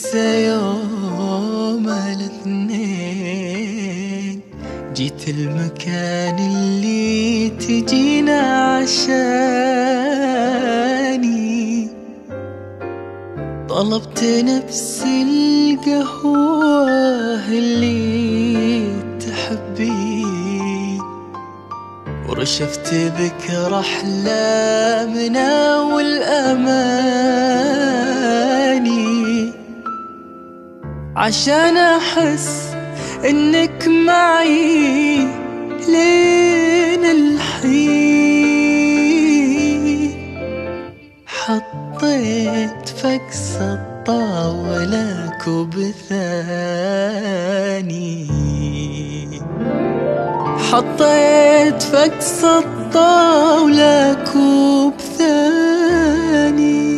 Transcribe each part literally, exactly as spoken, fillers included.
مسا يوم الاثنين جيت المكان اللي تجينا عشاني، طلبت نفس القهوة اللي تحبي، ورشفت ذكرى أحلامنا والأماني، عشان أحس إنك معي لين الحين. حطيت فكس الطاولة كوب ثاني، حطيت فكس الطاولة كوب ثاني.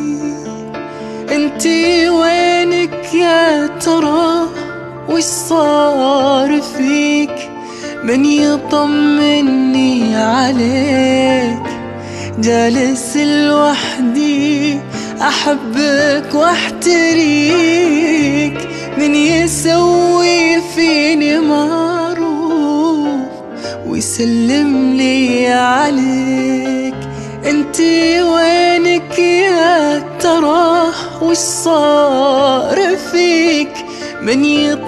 انتي وينك يا ترى؟ وش صار فيك؟ من يطمني عليك؟ جالس لوحدي أحبك واحتريك، من يسوي فيني معروف ويسلم لي عليك؟ انتي وينك يا ترى؟ وش صار فيك؟ من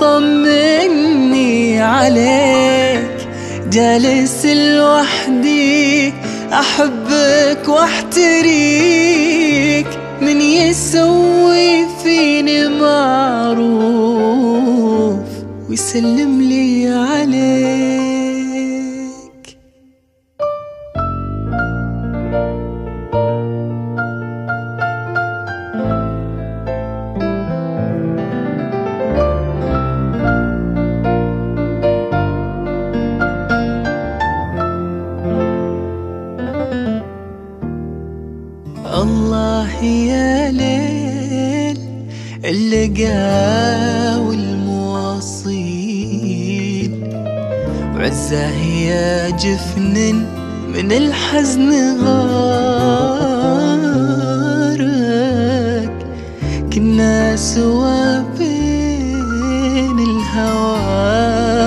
يطمني عليك؟ جالس لوحدي أحبك واحتريك، من يسوي فيني معروف ويسلم لي عليك. الله يا ليل اللقا والمواصيل، وعزة يا جفن من الحزن غارك، كنا سوا بين الهوى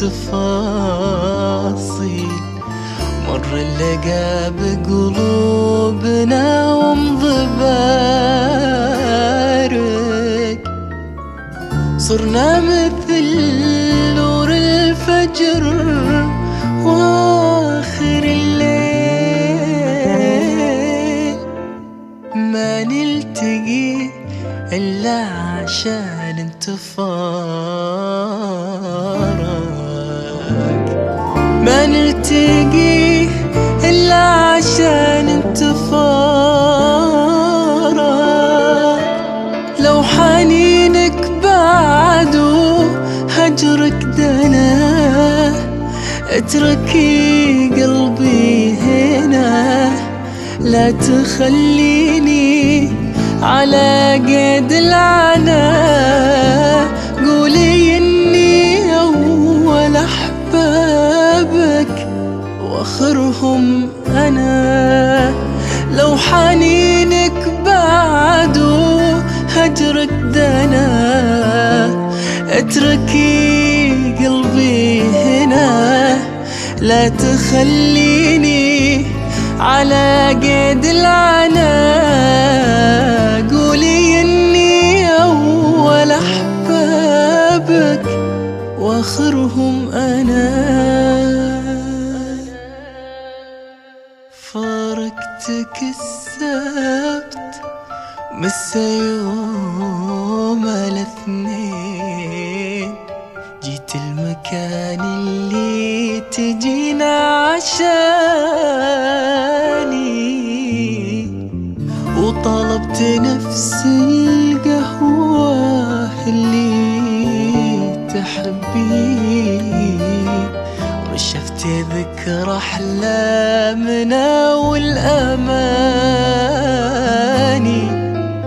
والتفاصيل، مر اللقا بقلوبنا ومضبارك، صرنا مثل نور الفجر واخر الليل، ما نلتقي إلا عشان انتفارك، ما نلتقي إلا عشان انتفارك. لو حنينك بعده هجرك دنا، اتركي قلبي هنا، لا تخليني على قيد العنى. قولي إني أول أحبابك واخرهم أنا، لو حنينك بعده هجرك دنا، اتركي قلبي هنا، لا تخليني على قيد العنى. قولي إني أول أحبابك واخرهم أنا. فارقتك السبت مسا يوم الاثنين، جيت المكان اللي تجينا عشاني، وطلبت نفس القهوة اللي تحبي، ورشفت ذكرى أحلامنا والأماني،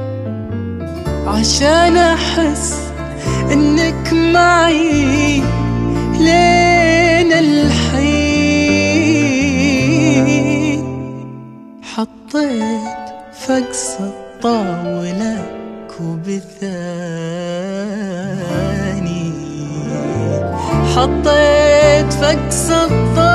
عشان أحس إنك معي لين الحين. حطيت فقس الطاولة وبالثاني حطيت فك سطر